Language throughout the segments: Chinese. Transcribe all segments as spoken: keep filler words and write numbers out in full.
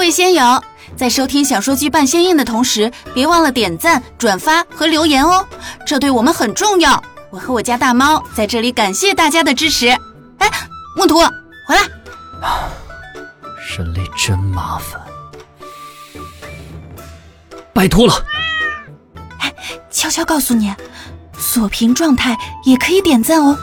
位仙友，在收听小说剧《半仙印》的同时，别忘了点赞、转发和留言哦，这对我们很重要。我和我家大猫在这里感谢大家的支持。哎，木图，回来！ 人类真麻烦，拜托了。 哎，悄悄告诉你，锁屏状态也可以点赞哦。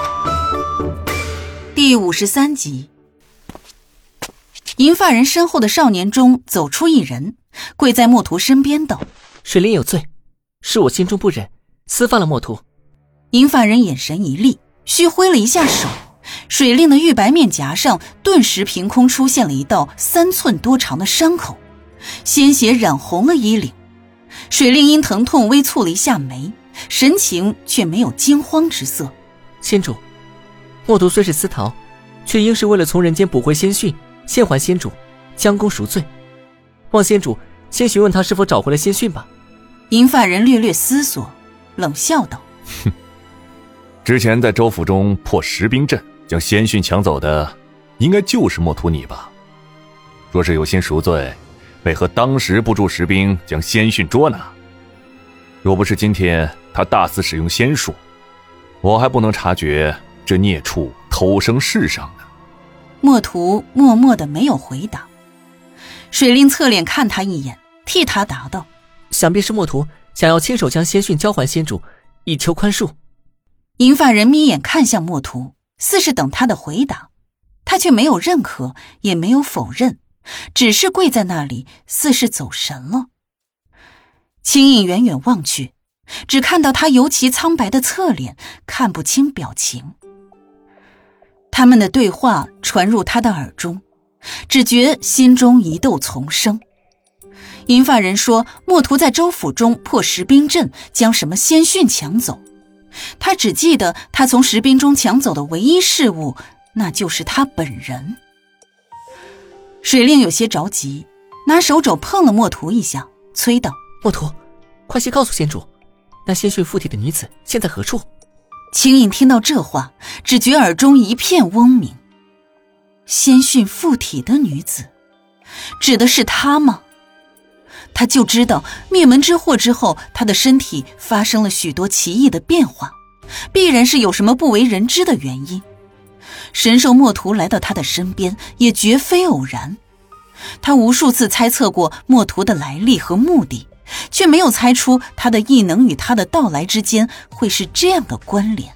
第五十三集。银发人身后的少年中走出一人，跪在墨图身边道： 水灵有罪，是我心中不忍，私放了墨图。 银发人眼神一厉，虚挥了一下手，水令的玉白面颊上顿时凭空出现了一道三寸多长的伤口，鲜血染红了衣领。水令因疼痛微蹙了一下眉，神情却没有惊慌之色。 仙主，墨图虽是私逃，却应是为了从人间捕回仙讯，献还仙主，将功赎罪。望仙主先询问他是否找回了仙讯吧。 银发人略略思索，冷笑道： 哼，之前在州府中破石兵阵将仙讯抢走的应该就是墨图你吧？若是有心赎罪，为何当时不助石兵将仙讯捉拿？若不是今天他大肆使用仙术，我还不能察觉这孽畜偷生世上呢。 墨图默默的没有回答。水令侧脸看他一眼，替他答道： 想必是墨图想要亲手将仙讯交还仙主，以求宽恕。 银发人眯眼看向墨图，似是等他的回答，他却没有认可，也没有否认，只是跪在那里，似是走神了。青影远远望去，只看到他尤其苍白的侧脸，看不清表情。他们的对话传入他的耳中，只觉心中疑窦丛生。银发人说墨图在州府中破石兵阵，将什么仙讯抢走。他只记得他从石兵中抢走的唯一事物，那就是他本人。水令有些着急，拿手肘碰了墨图一下，催道： 墨图，快些告诉仙主，那仙讯附体的女子现在何处？ 青影听到这话，只觉耳中一片嗡鸣。仙讯附体的女子，指的是她吗？他就知道灭门之祸之后，他的身体发生了许多奇异的变化，必然是有什么不为人知的原因。神兽墨图来到他的身边，也绝非偶然。他无数次猜测过墨图的来历和目的，却没有猜出他的异能与他的到来之间会是这样的关联。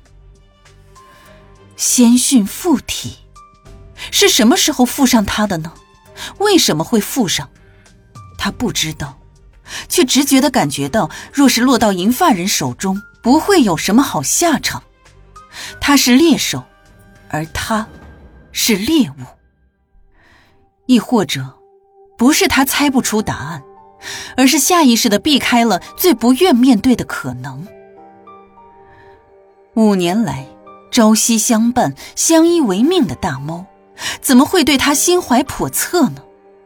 仙讯附体，是什么时候附上他的呢？为什么会附上？他不知道，却直觉地感觉到，若是落到银发人手中，不会有什么好下场。他是猎手，而他是猎物。亦或者，不是他猜不出答案，而是下意识地避开了最不愿面对的可能。五年来，朝夕相伴、相依为命的大猫，怎么会对他心怀叵测呢？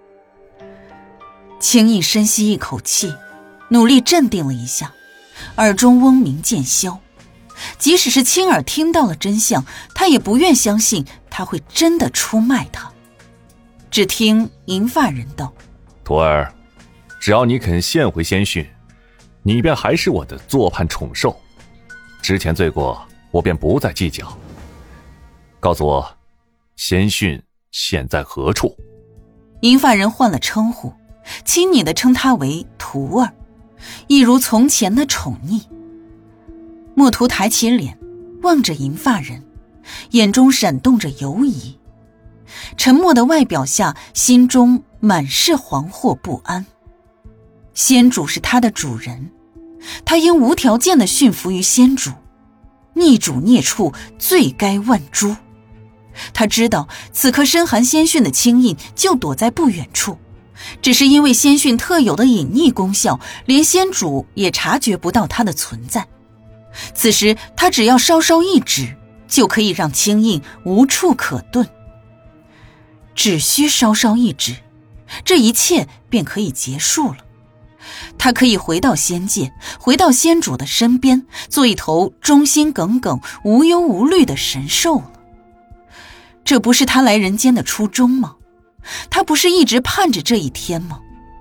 轻易深吸一口气，努力镇定了一下，耳中嗡鸣渐消。即使是亲耳听到了真相，他也不愿相信他会真的出卖他。只听银发人道： 徒儿，只要你肯献回仙讯，你便还是我的做伴宠兽，之前罪过我便不再计较。告诉我，仙讯现在何处？ 银发人换了称呼，亲昵地称他为徒儿，一如从前的宠溺。墨图抬起脸，望着银发人，眼中闪动着犹疑。沉默的外表下，心中满是惶惑不安。仙主是他的主人，他应无条件地驯服于仙主，逆主孽畜，罪该万诛。他知道此刻深含仙讯的青印就躲在不远处，只是因为仙讯特有的隐匿功效，连仙主也察觉不到它的存在。此时他只要稍稍一指，就可以让青印无处可遁。只需稍稍一指，这一切便可以结束了。他可以回到仙界，回到仙主的身边，做一头忠心耿耿、无忧无虑的神兽了。这不是他来人间的初衷吗？ 他不是一直盼着这一天吗？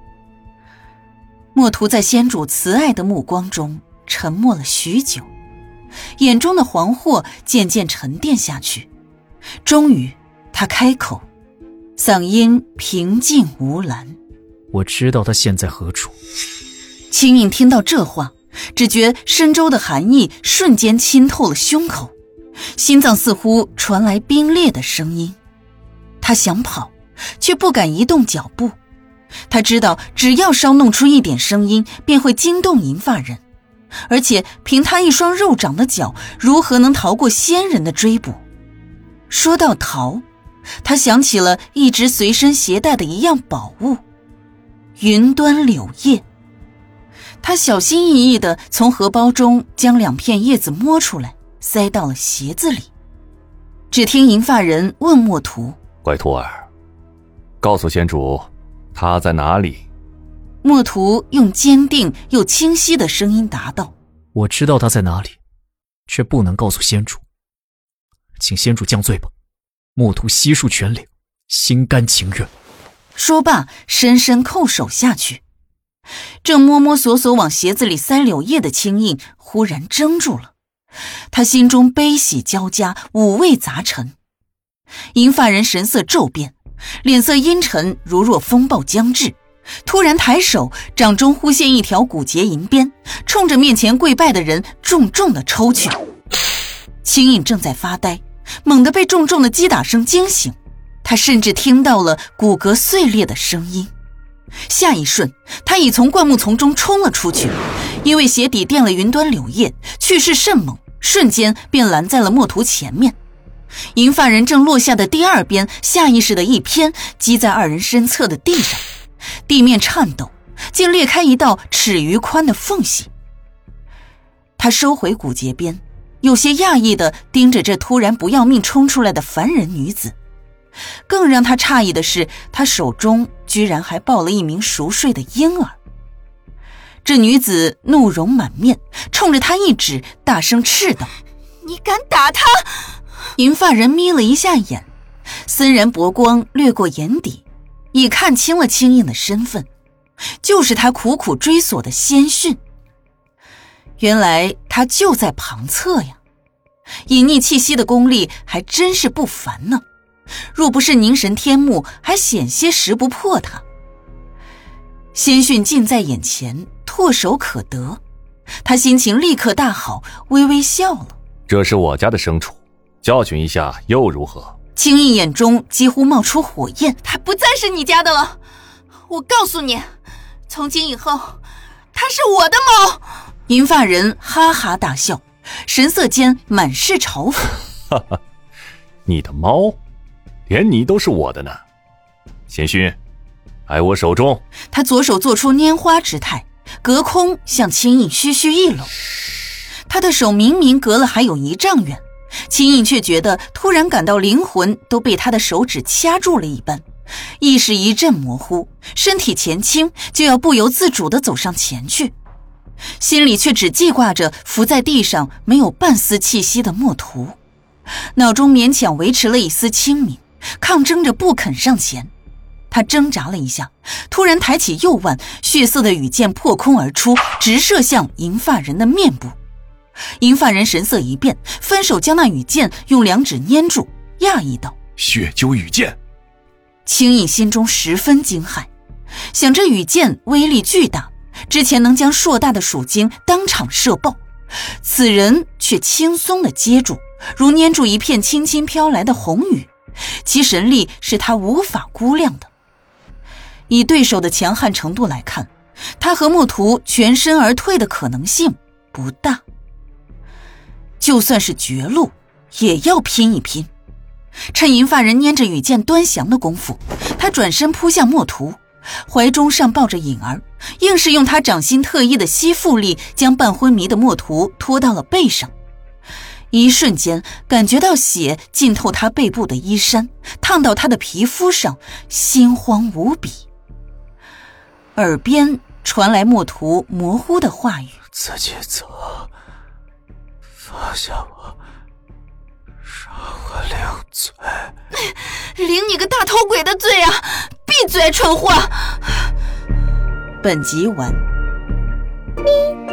墨图在仙主慈爱的目光中沉默了许久，眼中的惶惑渐渐沉淀下去。终于他开口，嗓音平静无澜： 我知道他现在何处。 青影听到这话，只觉深州的寒意瞬间侵透了胸口，心脏似乎传来冰冽的声音。他想跑，却不敢移动脚步。他知道只要稍弄出一点声音，便会惊动银发人，而且凭他一双肉长的脚，如何能逃过仙人的追捕？说到逃，他想起了一直随身携带的一样宝物——云端柳叶。他小心翼翼地从荷包中将两片叶子摸出来，塞到了鞋子里。只听银发人问墨图： 乖徒儿，告诉仙主他在哪里？ 墨图用坚定又清晰的声音答道： 我知道他在哪里，却不能告诉仙主，请仙主降罪吧。墨图悉数全领，心甘情愿。 说罢深深叩首下去。正摸摸索索往鞋子里塞柳叶的青印忽然怔住了，他心中悲喜交加，五味杂陈。银发人神色骤变，脸色阴沉，如若风暴将至，突然抬手，掌中忽现一条古节银鞭，冲着面前跪拜的人重重地抽去。青印正在发呆，猛地被重重的击打声惊醒，他甚至听到了骨骼碎裂的声音。下一瞬，他已从灌木丛中冲了出去，因为鞋底垫了云端柳叶，去势甚猛，瞬间便拦在了墨图前面。银发人正落下的第二鞭下意识的一偏，击在二人身侧的地上，地面颤抖，竟裂开一道尺余宽的缝隙。他收回骨节鞭，有些讶异地盯着这突然不要命冲出来的凡人女子。更让他诧异的是，他手中居然还抱了一名熟睡的婴儿。这女子怒容满面，冲着他一指，大声斥道：你敢打他！银发人眯了一下眼，森然薄光掠过眼底，已看清了青印的身份，就是他苦苦追索的仙训。原来他就在旁侧呀，隐匿气息的功力还真是不凡呢，若不是凝神天目，还险些识不破他。仙训近在眼前，唾手可得，他心情立刻大好，微微笑了。 这是我家的牲畜，教训一下又如何？ 青印眼中几乎冒出火焰，他不再是你家的了。我告诉你，从今以后，他是我的猫。银发人哈哈大笑，神色间满是嘲讽。 哈哈，你的猫？连你都是我的呢。贤勋，来我手中。 他左手做出拈花之态，隔空向青印虚虚一搂。他的手明明隔了还有一丈远，青印却觉得突然感到灵魂都被他的手指掐住了一般，意识一阵模糊，身体前倾，就要不由自主地走上前去，心里却只记挂着伏在地上没有半丝气息的墨图，脑中勉强维持了一丝清明，抗争着不肯上前。他挣扎了一下，突然抬起右腕，血色的羽箭破空而出，直射向银发人的面部。银发人神色一变，分手将那羽箭用两指粘住，讶异道： 血灸羽箭。 青印心中十分惊骇，想这羽箭威力巨大，之前能将硕大的鼠精当场射爆，此人却轻松地接住，如粘住一片轻轻飘来的红雨，其神力是他无法估量的。以对手的强悍程度来看，他和墨图全身而退的可能性不大，就算是绝路也要拼一拼。趁银发人拈着羽箭端详的功夫，他转身扑向墨图，怀中尚抱着影儿，硬是用他掌心特异的吸附力将半昏迷的墨图拖到了背上。一瞬间感觉到血浸透他背部的衣衫，烫到他的皮肤上，心慌无比。耳边传来墨图模糊的话语： 自己走，放下我，杀我领罪。 领你个大头鬼的罪啊！闭嘴，蠢货！本集完。